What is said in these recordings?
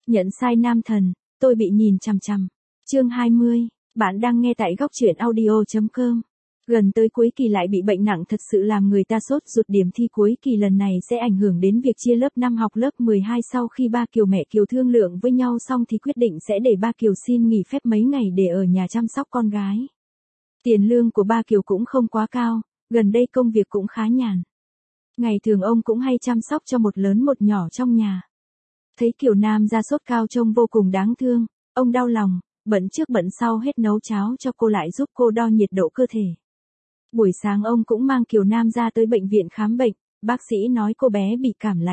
Nhận sai nam thần, tôi bị nhìn chằm chằm. Chương 20, bạn đang nghe tại góc truyện audio.com. Gần tới cuối kỳ lại bị bệnh nặng thật sự làm người ta sốt ruột. Điểm thi cuối kỳ lần này sẽ ảnh hưởng đến việc chia lớp 5 học lớp 12. Sau khi ba Kiều mẹ Kiều thương lượng với nhau xong thì quyết định sẽ để ba Kiều xin nghỉ phép mấy ngày để ở nhà chăm sóc con gái. Tiền lương của ba Kiều cũng không quá cao, gần đây công việc cũng khá nhàn. Ngày thường ông cũng hay chăm sóc cho một lớn một nhỏ trong nhà. Thấy Kiều Nam ra sốt cao trông vô cùng đáng thương, ông đau lòng, bận trước bận sau hết nấu cháo cho cô lại giúp cô đo nhiệt độ cơ thể. Buổi sáng ông cũng mang Kiều Nam ra tới bệnh viện khám bệnh, bác sĩ nói cô bé bị cảm lạnh.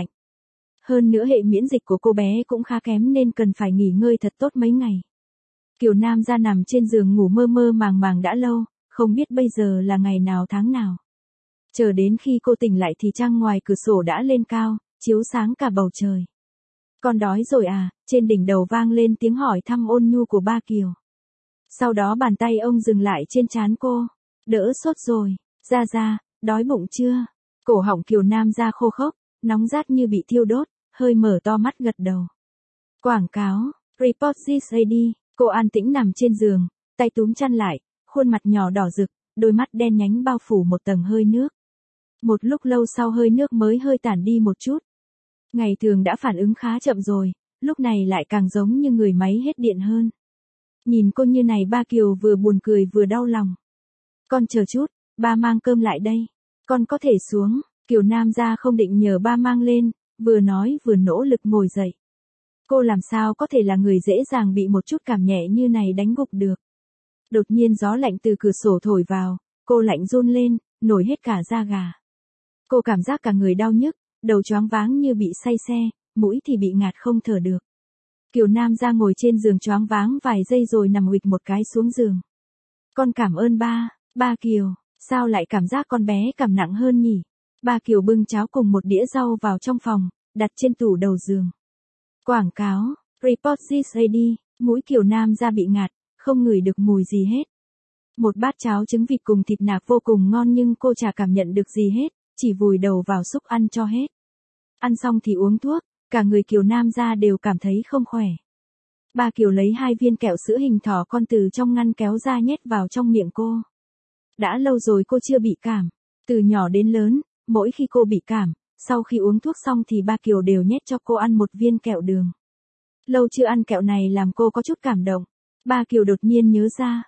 Hơn nữa hệ miễn dịch của cô bé cũng khá kém nên cần phải nghỉ ngơi thật tốt mấy ngày. Kiều Nam ra nằm trên giường ngủ mơ mơ màng màng đã lâu, không biết bây giờ là ngày nào tháng nào. Chờ đến khi cô tỉnh lại thì trăng ngoài cửa sổ đã lên cao, chiếu sáng cả bầu trời. Con đói rồi à? Trên đỉnh đầu vang lên tiếng hỏi thăm ôn nhu của ba Kiều. Sau đó bàn tay ông dừng lại trên trán cô. Đỡ sốt rồi, ra, đói bụng chưa? Cổ họng Kiều Nam ra khô khốc, nóng rát như bị thiêu đốt, hơi mở to mắt gật đầu. Quảng cáo, Report this lady, cô an tĩnh nằm trên giường, tay túm chăn lại, khuôn mặt nhỏ đỏ rực, đôi mắt đen nhánh bao phủ một tầng hơi nước. Một lúc lâu sau hơi nước mới hơi tản đi một chút. Ngày thường đã phản ứng khá chậm rồi, lúc này lại càng giống như người máy hết điện hơn. Nhìn cô như này ba Kiều vừa buồn cười vừa đau lòng. Con chờ chút, ba mang cơm lại đây. Con có thể xuống. Kiều Nam ra không định nhờ ba mang lên, vừa nói vừa nỗ lực ngồi dậy. Cô làm sao có thể là người dễ dàng bị một chút cảm nhẹ như này đánh gục được. Đột nhiên gió lạnh từ cửa sổ thổi vào, cô lạnh run lên, nổi hết cả da gà. Cô cảm giác cả người đau nhức, đầu choáng váng như bị say xe, mũi thì bị ngạt không thở được. Kiều Nam ra ngồi trên giường choáng váng vài giây rồi nằm huỵch một cái xuống giường. Con cảm ơn ba. Ba Kiều, sao lại cảm giác con bé cảm nặng hơn nhỉ? Ba Kiều bưng cháo cùng một đĩa rau vào trong phòng, đặt trên tủ đầu giường. Quảng cáo, Report this lady, mũi Kiều Nam ra bị ngạt, không ngửi được mùi gì hết. Một bát cháo trứng vịt cùng thịt nạc vô cùng ngon nhưng cô chả cảm nhận được gì hết, chỉ vùi đầu vào xúc ăn cho hết. Ăn xong thì uống thuốc, cả người Kiều Nam ra đều cảm thấy không khỏe. Ba Kiều lấy 2 viên kẹo sữa hình thỏ con từ trong ngăn kéo ra nhét vào trong miệng cô. Đã lâu rồi cô chưa bị cảm. Từ nhỏ đến lớn, mỗi khi cô bị cảm, sau khi uống thuốc xong thì ba Kiều đều nhét cho cô ăn một viên kẹo đường. Lâu chưa ăn kẹo này làm cô có chút cảm động. Ba Kiều đột nhiên nhớ ra.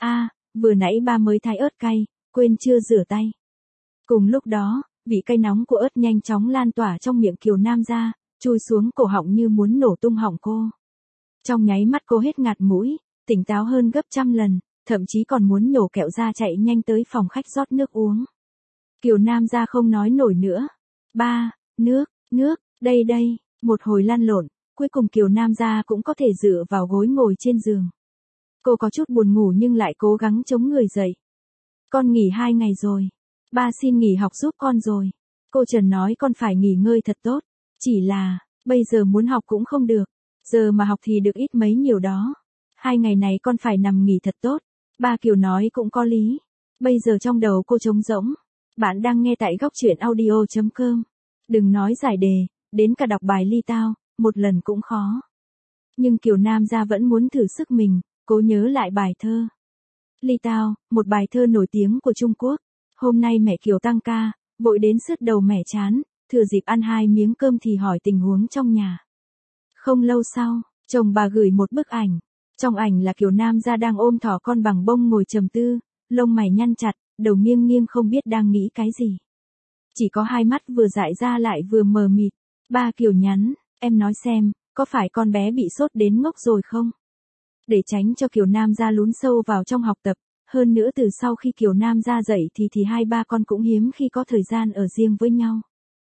Vừa nãy ba mới thái ớt cay, quên chưa rửa tay. Cùng lúc đó, vị cay nóng của ớt nhanh chóng lan tỏa trong miệng Kiều Nam ra, chui xuống cổ họng như muốn nổ tung họng cô. Trong nháy mắt cô hết ngạt mũi, tỉnh táo hơn gấp trăm lần. Thậm chí còn muốn nhổ kẹo ra chạy nhanh tới phòng khách rót nước uống. Kiều Nam ra không nói nổi nữa. Ba, nước, đây, một hồi lăn lộn, cuối cùng Kiều Nam ra cũng có thể dựa vào gối ngồi trên giường. Cô có chút buồn ngủ nhưng lại cố gắng chống người dậy. Con nghỉ 2 ngày rồi. Ba xin nghỉ học giúp con rồi. Cô Trần nói con phải nghỉ ngơi thật tốt. Chỉ là, bây giờ muốn học cũng không được. Giờ mà học thì được ít mấy nhiều đó. 2 ngày này con phải nằm nghỉ thật tốt. Ba Kiều nói cũng có lý. Bây giờ trong đầu cô trống rỗng. Bạn đang nghe tại góc truyện audio.com. Đừng nói giải đề, đến cả đọc bài ly tao, một lần cũng khó. Nhưng Kiều Nam ra vẫn muốn thử sức mình, cố nhớ lại bài thơ. Ly tao, một bài thơ nổi tiếng của Trung Quốc. Hôm nay mẹ Kiều tăng ca, vội đến sứt đầu mẻ chán, thừa dịp ăn 2 miếng cơm thì hỏi tình huống trong nhà. Không lâu sau, chồng bà gửi một bức ảnh. Trong ảnh là Kiều Nam ra đang ôm thỏ con bằng bông ngồi trầm tư, lông mày nhăn chặt, đầu nghiêng nghiêng không biết đang nghĩ cái gì. Chỉ có 2 mắt vừa dại ra lại vừa mờ mịt. Ba Kiều nhắn, em nói xem, có phải con bé bị sốt đến ngốc rồi không? Để tránh cho Kiều Nam ra lún sâu vào trong học tập, hơn nữa từ sau khi Kiều Nam ra dậy thì hai ba con cũng hiếm khi có thời gian ở riêng với nhau.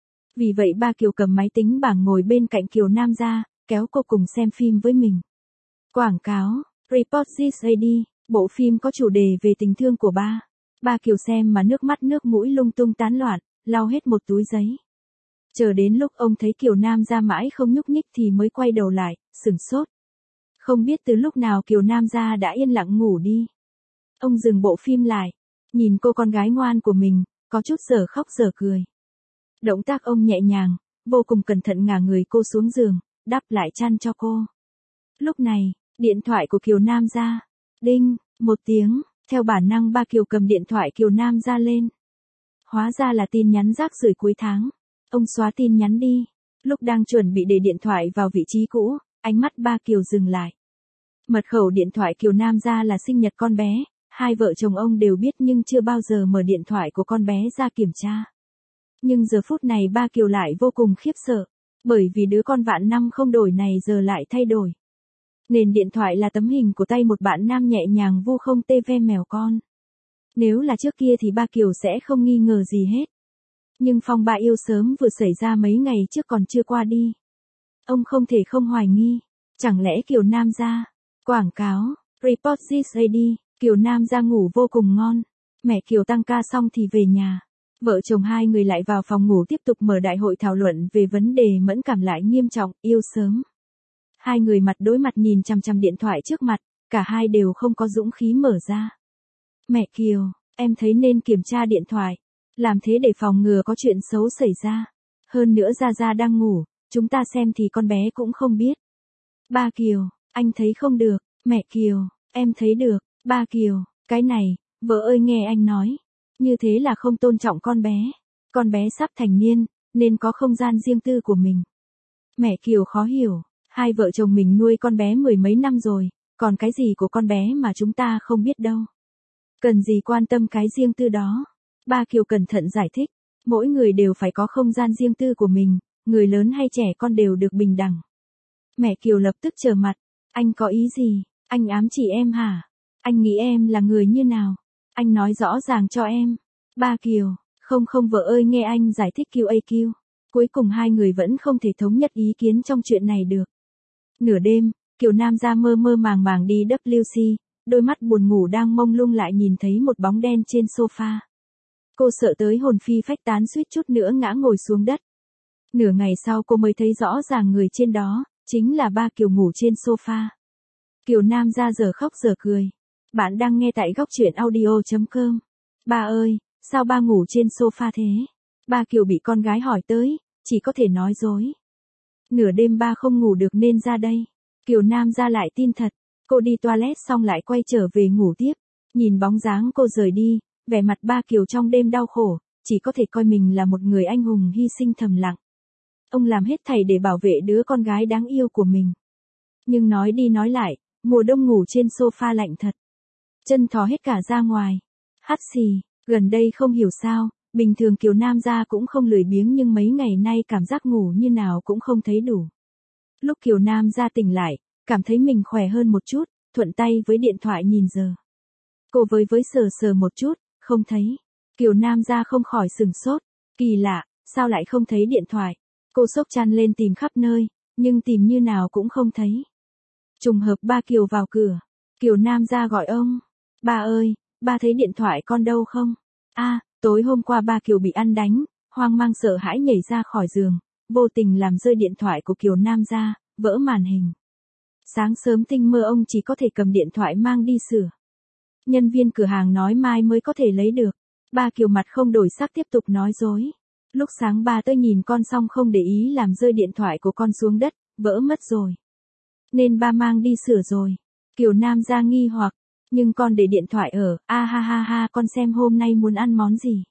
Vì vậy ba Kiều cầm máy tính bảng ngồi bên cạnh Kiều Nam ra, kéo cô cùng xem phim với mình. Quảng cáo, Report this lady, bộ phim có chủ đề về tình thương của ba. Ba Kiều xem mà nước mắt nước mũi lung tung tán loạn, lau hết một túi giấy. Chờ đến lúc ông thấy Kiều Nam ra mãi không nhúc nhích thì mới quay đầu lại, sửng sốt. Không biết từ lúc nào Kiều Nam ra đã yên lặng ngủ đi. Ông dừng bộ phim lại, nhìn cô con gái ngoan của mình, có chút giờ khóc giờ cười. Động tác ông nhẹ nhàng, vô cùng cẩn thận ngả người cô xuống giường, đắp lại chăn cho cô. Lúc này, điện thoại của Kiều Nam ra. Đinh, một tiếng, theo bản năng ba Kiều cầm điện thoại Kiều Nam ra lên. Hóa ra là tin nhắn rác rưởi cuối tháng. Ông xóa tin nhắn đi. Lúc đang chuẩn bị để điện thoại vào vị trí cũ, ánh mắt ba Kiều dừng lại. Mật khẩu điện thoại Kiều Nam ra là sinh nhật con bé, hai vợ chồng ông đều biết nhưng chưa bao giờ mở điện thoại của con bé ra kiểm tra. Nhưng giờ phút này ba Kiều lại vô cùng khiếp sợ, bởi vì đứa con vạn năm không đổi này giờ lại thay đổi. Nền điện thoại là tấm hình của tay một bạn nam nhẹ nhàng vu không tê ve mèo con. Nếu là trước kia thì ba Kiều sẽ không nghi ngờ gì hết. Nhưng phong ba yêu sớm vừa xảy ra mấy ngày trước còn chưa qua đi. Ông không thể không hoài nghi. Chẳng lẽ Kiều Nam ra? Quảng cáo, report this AD, Kiều Nam ra ngủ vô cùng ngon. Mẹ Kiều tăng ca xong thì về nhà. Vợ chồng hai người lại vào phòng ngủ tiếp tục mở đại hội thảo luận về vấn đề mẫn cảm lại nghiêm trọng, yêu sớm. Hai người mặt đối mặt nhìn chằm chằm điện thoại trước mặt, cả hai đều không có dũng khí mở ra. Mẹ Kiều, em thấy nên kiểm tra điện thoại. Làm thế để phòng ngừa có chuyện xấu xảy ra. Hơn nữa Gia Gia đang ngủ, chúng ta xem thì con bé cũng không biết. Ba Kiều, anh thấy không được. Mẹ Kiều, em thấy được. Ba Kiều, cái này, vợ ơi nghe anh nói. Như thế là không tôn trọng con bé. Con bé sắp thành niên, nên có không gian riêng tư của mình. Mẹ Kiều khó hiểu, hai vợ chồng mình nuôi con bé mười mấy năm rồi, còn cái gì của con bé mà chúng ta không biết đâu. Cần gì quan tâm cái riêng tư đó. Ba Kiều cẩn thận giải thích, mỗi người đều phải có không gian riêng tư của mình, người lớn hay trẻ con đều được bình đẳng. Mẹ Kiều lập tức trở mặt, anh có ý gì, anh ám chỉ em hả? Anh nghĩ em là người như nào? Anh nói rõ ràng cho em. Ba Kiều, không vợ ơi nghe anh giải thích QAQ. Cuối cùng hai người vẫn không thể thống nhất ý kiến trong chuyện này được. Nửa đêm, Kiều Nam ra mơ mơ màng màng đi WC, đôi mắt buồn ngủ đang mông lung lại nhìn thấy một bóng đen trên sofa. Cô sợ tới hồn phi phách tán suýt chút nữa ngã ngồi xuống đất. Nửa ngày sau cô mới thấy rõ ràng người trên đó, chính là ba Kiều ngủ trên sofa. Kiều Nam ra giờ khóc giờ cười. Bạn đang nghe tại góc truyện audio.com. Ba ơi, sao ba ngủ trên sofa thế? Ba Kiều bị con gái hỏi tới, chỉ có thể nói dối. Nửa đêm ba không ngủ được nên ra đây. Kiều Nam ra lại tin thật. Cô đi toilet xong lại quay trở về ngủ tiếp. Nhìn bóng dáng cô rời đi, vẻ mặt ba Kiều trong đêm đau khổ, chỉ có thể coi mình là một người anh hùng hy sinh thầm lặng. Ông làm hết thảy để bảo vệ đứa con gái đáng yêu của mình. Nhưng nói đi nói lại, mùa đông ngủ trên sofa lạnh thật. Chân thò hết cả ra ngoài. Hắt xì, gần đây không hiểu sao, bình thường Kiều Nam ra cũng không lười biếng nhưng mấy ngày nay cảm giác ngủ như nào cũng không thấy đủ. Lúc Kiều Nam ra tỉnh lại, cảm thấy mình khỏe hơn một chút, thuận tay với điện thoại nhìn giờ. Cô với sờ một chút, không thấy. Kiều Nam ra không khỏi sừng sốt. Kỳ lạ, sao lại không thấy điện thoại? Cô xốc chăn lên tìm khắp nơi, nhưng tìm như nào cũng không thấy. Trùng hợp ba Kiều vào cửa. Kiều Nam ra gọi ông. Ba ơi, ba thấy điện thoại con đâu không? Tối hôm qua ba Kiều bị ăn đánh, hoang mang sợ hãi nhảy ra khỏi giường, vô tình làm rơi điện thoại của Kiều Nam ra, vỡ màn hình. Sáng sớm tinh mơ ông chỉ có thể cầm điện thoại mang đi sửa. Nhân viên cửa hàng nói mai mới có thể lấy được. Ba Kiều mặt không đổi sắc tiếp tục nói dối. Lúc sáng ba tới nhìn con xong không để ý làm rơi điện thoại của con xuống đất, vỡ mất rồi. Nên ba mang đi sửa rồi. Kiều Nam ra nghi hoặc, nhưng con để điện thoại ở, ha con xem hôm nay muốn ăn món gì.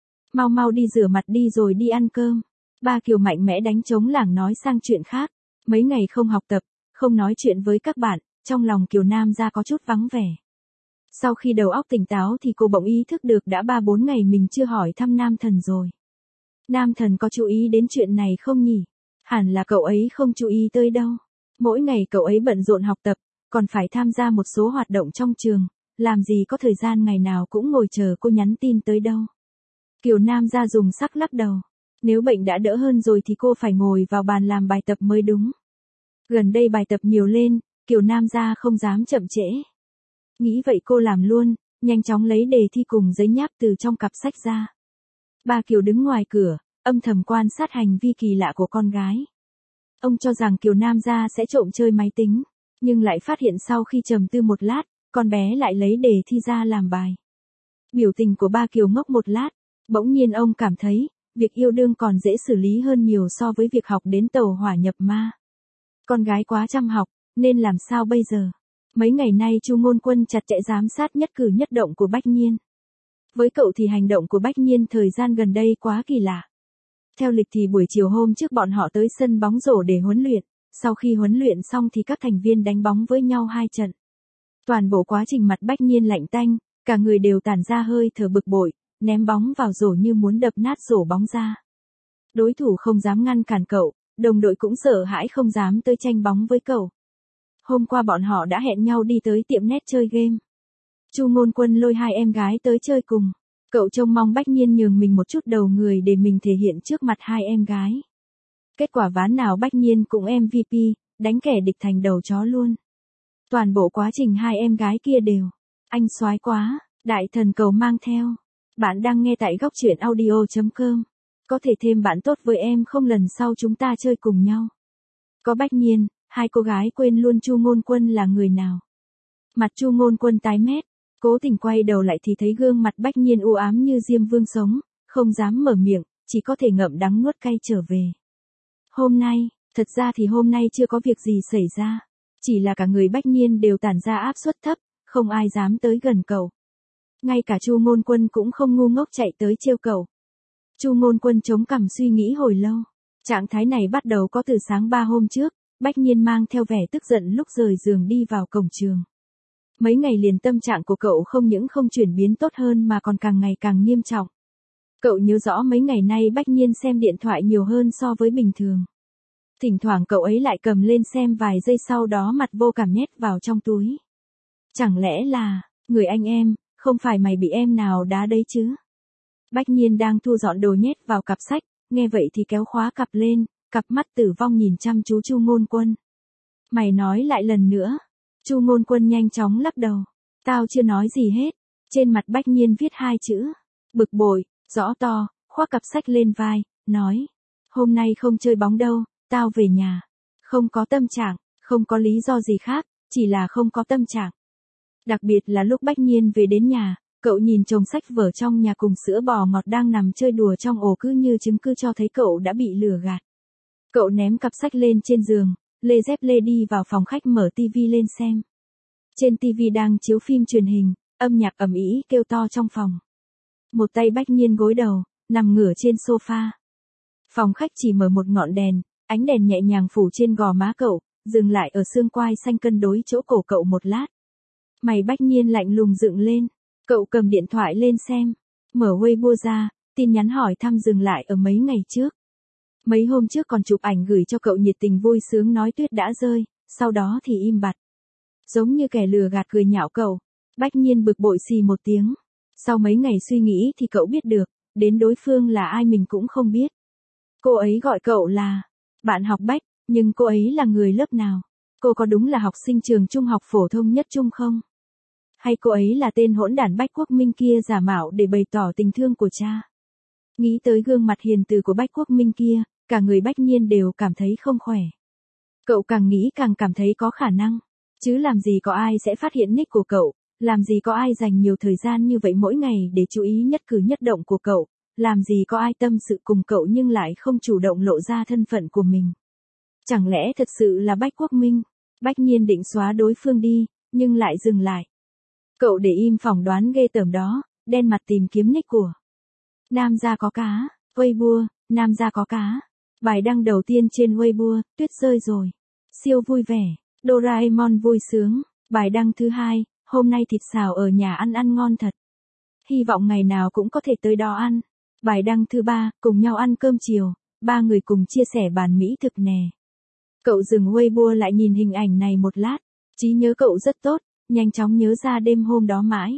Mau đi rửa mặt đi rồi đi ăn cơm. Ba Kiều mạnh mẽ đánh trống lảng nói sang chuyện khác. Mấy ngày không học tập, không nói chuyện với các bạn, trong lòng Kiều Nam ra có chút vắng vẻ. Sau khi đầu óc tỉnh táo thì cô bỗng ý thức được đã 3-4 ngày mình chưa hỏi thăm Nam Thần rồi. Nam Thần có chú ý đến chuyện này không nhỉ? Hẳn là cậu ấy không chú ý tới đâu. Mỗi ngày cậu ấy bận rộn học tập, còn phải tham gia một số hoạt động trong trường, làm gì có thời gian ngày nào cũng ngồi chờ cô nhắn tin tới đâu. Kiều Nam ra dùng sắc lắc đầu. Nếu bệnh đã đỡ hơn rồi thì cô phải ngồi vào bàn làm bài tập mới đúng. Gần đây bài tập nhiều lên, Kiều Nam ra không dám chậm trễ. Nghĩ vậy cô làm luôn, nhanh chóng lấy đề thi cùng giấy nháp từ trong cặp sách ra. Ba Kiều đứng ngoài cửa, âm thầm quan sát hành vi kỳ lạ của con gái. Ông cho rằng Kiều Nam ra sẽ trộm chơi máy tính, nhưng lại phát hiện sau khi trầm tư một lát, con bé lại lấy đề thi ra làm bài. Biểu tình của ba Kiều ngốc một lát, bỗng nhiên ông cảm thấy, việc yêu đương còn dễ xử lý hơn nhiều so với việc học đến tàu hỏa nhập ma. Con gái quá chăm học, nên làm sao bây giờ? Mấy ngày nay Chu Ngôn Quân chặt chẽ giám sát nhất cử nhất động của Bách Nhiên. Với cậu thì hành động của Bách Nhiên thời gian gần đây quá kỳ lạ. Theo lịch thì buổi chiều hôm trước bọn họ tới sân bóng rổ để huấn luyện, sau khi huấn luyện xong thì các thành viên đánh bóng với nhau 2 trận. Toàn bộ quá trình mặt Bách Nhiên lạnh tanh, cả người đều tản ra hơi thở bực bội, ném bóng vào rổ như muốn đập nát rổ bóng ra. Đối thủ không dám ngăn cản cậu, đồng đội cũng sợ hãi không dám tới tranh bóng với cậu. Hôm qua bọn họ đã hẹn nhau đi tới tiệm net chơi game. Chu Ngôn Quân lôi 2 em gái tới chơi cùng. Cậu trông mong Bách Nhiên nhường mình một chút đầu người để mình thể hiện trước mặt 2 em gái. Kết quả ván nào Bách Nhiên cũng MVP, đánh kẻ địch thành đầu chó luôn. Toàn bộ quá trình 2 em gái kia đều. Anh soái quá, đại thần cầu mang theo. Bạn đang nghe tại góc truyện audio.com. Có thể thêm bạn tốt với em không, lần sau chúng ta chơi cùng nhau. Có Bách Nhiên, 2 cô gái quên luôn Chu Ngôn Quân là người nào. Mặt Chu Ngôn Quân tái mét, cố tình quay đầu lại thì thấy gương mặt Bách Nhiên u ám như diêm vương sống, không dám mở miệng, chỉ có thể ngậm đắng nuốt cay trở về. Hôm nay, thật ra thì hôm nay chưa có việc gì xảy ra, chỉ là cả người Bách Nhiên đều tản ra áp suất thấp, không ai dám tới gần cậu. Ngay cả Chu Ngôn Quân cũng không ngu ngốc chạy tới trêu cậu. Chu Ngôn Quân chống cằm suy nghĩ hồi lâu. Trạng thái này bắt đầu có từ sáng 3 hôm trước, Bách Nhiên mang theo vẻ tức giận lúc rời giường đi vào cổng trường. Mấy ngày liền tâm trạng của cậu không những không chuyển biến tốt hơn mà còn càng ngày càng nghiêm trọng. Cậu nhớ rõ mấy ngày nay Bách Nhiên xem điện thoại nhiều hơn so với bình thường. Thỉnh thoảng cậu ấy lại cầm lên xem vài giây sau đó mặt vô cảm nhét vào trong túi. Chẳng lẽ là, người anh em, không phải mày bị em nào đá đấy chứ? Bách Nhiên đang thu dọn đồ nhét vào cặp sách, nghe vậy thì kéo khóa cặp lên, cặp mắt tử vong nhìn chăm chú Chu Ngôn Quân. Mày nói lại lần nữa. Chu Ngôn Quân nhanh chóng lắc đầu. Tao chưa nói gì hết. Trên mặt Bách Nhiên viết 2 chữ. Bực bội, rõ to, khoác cặp sách lên vai, nói. Hôm nay không chơi bóng đâu, tao về nhà. Không có tâm trạng, không có lý do gì khác, chỉ là không có tâm trạng. Đặc biệt là lúc Bách Nhiên về đến nhà, cậu nhìn chồng sách vở trong nhà cùng sữa bò ngọt đang nằm chơi đùa trong ổ cứ như chứng cứ cho thấy cậu đã bị lừa gạt. Cậu ném cặp sách lên trên giường, lê dép lê đi vào phòng khách mở tivi lên xem. Trên tivi đang chiếu phim truyền hình, âm nhạc ầm ĩ kêu to trong phòng. Một tay Bách Nhiên gối đầu, nằm ngửa trên sofa. Phòng khách chỉ mở một ngọn đèn, ánh đèn nhẹ nhàng phủ trên gò má cậu, dừng lại ở xương quai xanh cân đối chỗ cổ cậu một lát. Mày Bách Nhiên lạnh lùng dựng lên, cậu cầm điện thoại lên xem, mở Weibo ra, tin nhắn hỏi thăm dừng lại ở mấy ngày trước. Mấy hôm trước còn chụp ảnh gửi cho cậu nhiệt tình vui sướng nói tuyết đã rơi, sau đó thì im bặt. Giống như kẻ lừa gạt cười nhạo cậu, Bách Nhiên bực bội xì một tiếng. Sau mấy ngày suy nghĩ thì cậu biết được, đến đối phương là ai mình cũng không biết. Cô ấy gọi cậu là bạn học Bách, nhưng cô ấy là người lớp nào? Cô có đúng là học sinh trường trung học phổ thông nhất trung không? Hay cô ấy là tên hỗn đản Bách Quốc Minh kia giả mạo để bày tỏ tình thương của cha? Nghĩ tới gương mặt hiền từ của Bách Quốc Minh kia, cả người Bách Nhiên đều cảm thấy không khỏe. Cậu càng nghĩ càng cảm thấy có khả năng. Chứ làm gì có ai sẽ phát hiện nick của cậu, làm gì có ai dành nhiều thời gian như vậy mỗi ngày để chú ý nhất cử nhất động của cậu, làm gì có ai tâm sự cùng cậu nhưng lại không chủ động lộ ra thân phận của mình. Chẳng lẽ thật sự là Bách Quốc Minh? Bách Nhiên định xóa đối phương đi, nhưng lại dừng lại. Cậu để im phỏng đoán ghê tởm đó, đen mặt tìm kiếm nick của Nam gia có cá, Weibo, Nam gia có cá. Bài đăng đầu tiên trên Weibo, tuyết rơi rồi. Siêu vui vẻ, Doraemon vui sướng. Bài đăng thứ 2, hôm nay thịt xào ở nhà ăn ngon thật. Hy vọng ngày nào cũng có thể tới đó ăn. Bài đăng thứ 3, cùng nhau ăn cơm chiều, 3 người cùng chia sẻ bàn mỹ thực nè. Cậu dừng Weibo lại nhìn hình ảnh này một lát, trí nhớ cậu rất tốt, nhanh chóng nhớ ra đêm hôm đó mãi.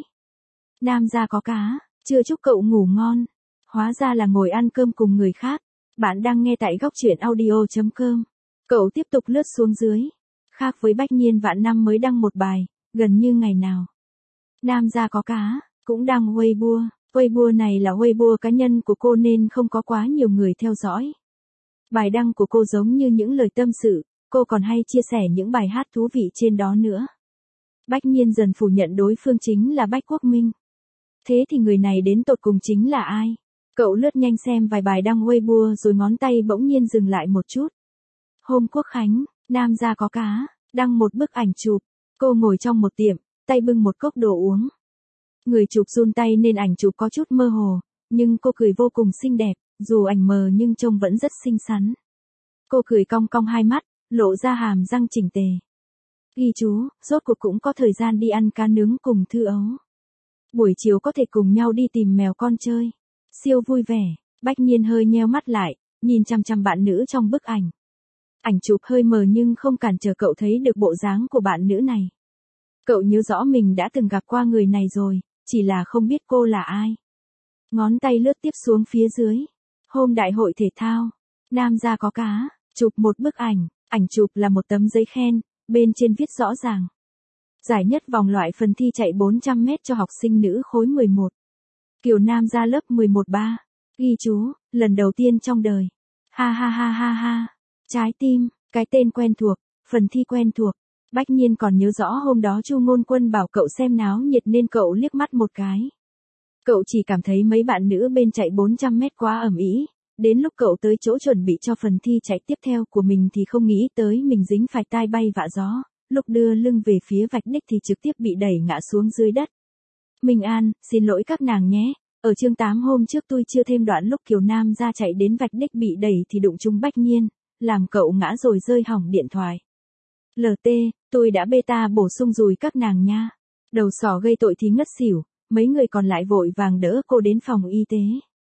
Nam gia có cá, chưa chúc cậu ngủ ngon. Hóa ra là ngồi ăn cơm cùng người khác. Bạn đang nghe tại góc truyện audio.com. Cậu tiếp tục lướt xuống dưới. Khác với Bách Nhiên vạn năm mới đăng một bài, gần như ngày nào. Nam gia có cá, cũng đăng Weibo. Weibo này là Weibo cá nhân của cô nên không có quá nhiều người theo dõi. Bài đăng của cô giống như những lời tâm sự, cô còn hay chia sẻ những bài hát thú vị trên đó nữa. Bách Nhiên dần phủ nhận đối phương chính là Bách Quốc Minh. Thế thì người này đến tột cùng chính là ai? Cậu lướt nhanh xem vài bài đăng Weibo rồi ngón tay bỗng nhiên dừng lại một chút. Hôm Quốc Khánh, Nam gia có cá. Đăng một bức ảnh chụp, cô ngồi trong một tiệm, tay bưng một cốc đồ uống. Người chụp run tay nên ảnh chụp có chút mơ hồ, nhưng cô cười vô cùng xinh đẹp, dù ảnh mờ nhưng trông vẫn rất xinh xắn. Cô cười cong cong hai mắt, lộ ra hàm răng chỉnh tề. Ghi chú, rốt cuộc cũng có thời gian đi ăn cá nướng cùng Thư Ấu. Buổi chiều có thể cùng nhau đi tìm mèo con chơi. Siêu vui vẻ, Bách Nhiên hơi nheo mắt lại, nhìn chằm chằm bạn nữ trong bức ảnh. Ảnh chụp hơi mờ nhưng không cản trở cậu thấy được bộ dáng của bạn nữ này. Cậu nhớ rõ mình đã từng gặp qua người này rồi, chỉ là không biết cô là ai. Ngón tay lướt tiếp xuống phía dưới. Hôm đại hội thể thao, nam gia có cá, chụp một bức ảnh chụp là một tấm giấy khen, bên trên viết rõ ràng. Giải nhất vòng loại phần thi chạy 400 mét cho học sinh nữ khối 11. Kiều Nam gia lớp 11-3. Ghi chú, lần đầu tiên trong đời. Ha ha ha ha ha. Trái tim, cái tên quen thuộc, phần thi quen thuộc. Bách Nhiên còn nhớ rõ hôm đó Chu Ngôn Quân bảo cậu xem náo nhiệt nên cậu liếc mắt một cái. Cậu chỉ cảm thấy mấy bạn nữ bên chạy 400 mét quá ầm ĩ. Đến lúc cậu tới chỗ chuẩn bị cho phần thi chạy tiếp theo của mình thì không nghĩ tới mình dính phải tai bay vạ gió. Lúc đưa lưng về phía vạch đích thì trực tiếp bị đẩy ngã xuống dưới đất. Minh An, xin lỗi các nàng nhé. Ở chương 8 hôm trước tôi chưa thêm đoạn lúc Kiều Nam ra chạy đến vạch đích bị đẩy thì đụng trúng Bách Nhiên, làm cậu ngã rồi rơi hỏng điện thoại. LT, tôi đã beta bổ sung rồi các nàng nha. Đầu sỏ gây tội thì ngất xỉu, mấy người còn lại vội vàng đỡ cô đến phòng y tế.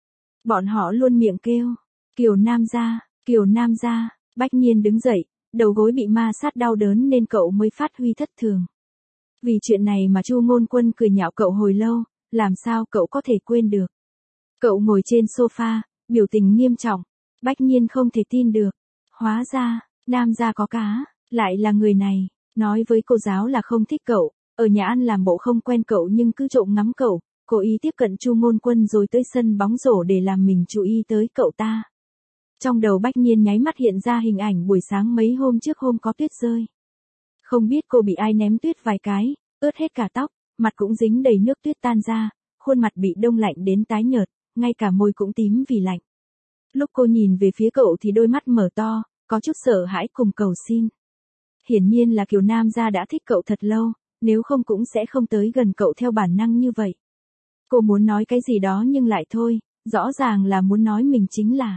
Bọn họ luôn miệng kêu, Kiều Nam ra, Kiều Nam ra. Bách Nhiên đứng dậy, đầu gối bị ma sát đau đớn nên cậu mới phát huy thất thường. Vì chuyện này mà Chu Ngôn Quân cười nhạo cậu hồi lâu, làm sao cậu có thể quên được. Cậu ngồi trên sofa, biểu tình nghiêm trọng, Bách Nhiên không thể tin được. Hóa ra, Nam gia có cá, lại là người này, nói với cô giáo là không thích cậu, ở nhà ăn làm bộ không quen cậu nhưng cứ trộm ngắm cậu, cố ý tiếp cận Chu Ngôn Quân rồi tới sân bóng rổ để làm mình chú ý tới cậu ta. Trong đầu Bách Nhiên nháy mắt hiện ra hình ảnh buổi sáng mấy hôm trước hôm có tuyết rơi. Không biết cô bị ai ném tuyết vài cái, ướt hết cả tóc, mặt cũng dính đầy nước tuyết tan ra, khuôn mặt bị đông lạnh đến tái nhợt, ngay cả môi cũng tím vì lạnh. Lúc cô nhìn về phía cậu thì đôi mắt mở to, có chút sợ hãi cùng cầu xin. Hiển nhiên là Kiều Nam gia đã thích cậu thật lâu, nếu không cũng sẽ không tới gần cậu theo bản năng như vậy. Cô muốn nói cái gì đó nhưng lại thôi, rõ ràng là muốn nói mình chính là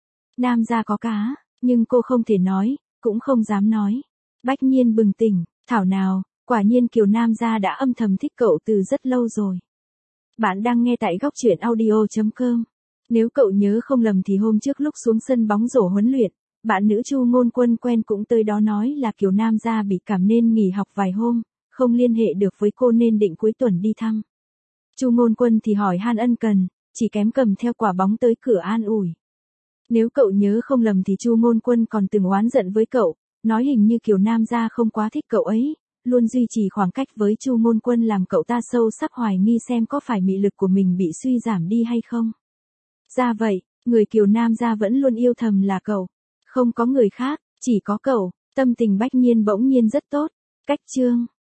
Nam gia có cá, nhưng cô không thể nói, cũng không dám nói. Bách Nhiên bừng tỉnh, thảo nào, quả nhiên Kiều Nam gia đã âm thầm thích cậu từ rất lâu rồi. Bạn đang nghe tại góc truyện audio.com. Nếu cậu nhớ không lầm thì hôm trước lúc xuống sân bóng rổ huấn luyện, bạn nữ Chu Ngôn Quân quen cũng tới đó nói là Kiều Nam gia bị cảm nên nghỉ học vài hôm, không liên hệ được với cô nên định cuối tuần đi thăm. Chu Ngôn Quân thì hỏi han ân cần, chỉ kém cầm theo quả bóng tới cửa an ủi. Nếu cậu nhớ không lầm thì Chu Ngôn Quân còn từng oán giận với cậu, nói hình như Kiều Nam gia không quá thích cậu ấy, luôn duy trì khoảng cách với Chu Ngôn Quân làm cậu ta sâu sắc hoài nghi xem có phải mị lực của mình bị suy giảm đi hay không. Ra vậy, người Kiều Nam gia vẫn luôn yêu thầm là cậu, không có người khác, chỉ có cậu. Tâm tình Bách Nhiên bỗng nhiên rất tốt. Cách chương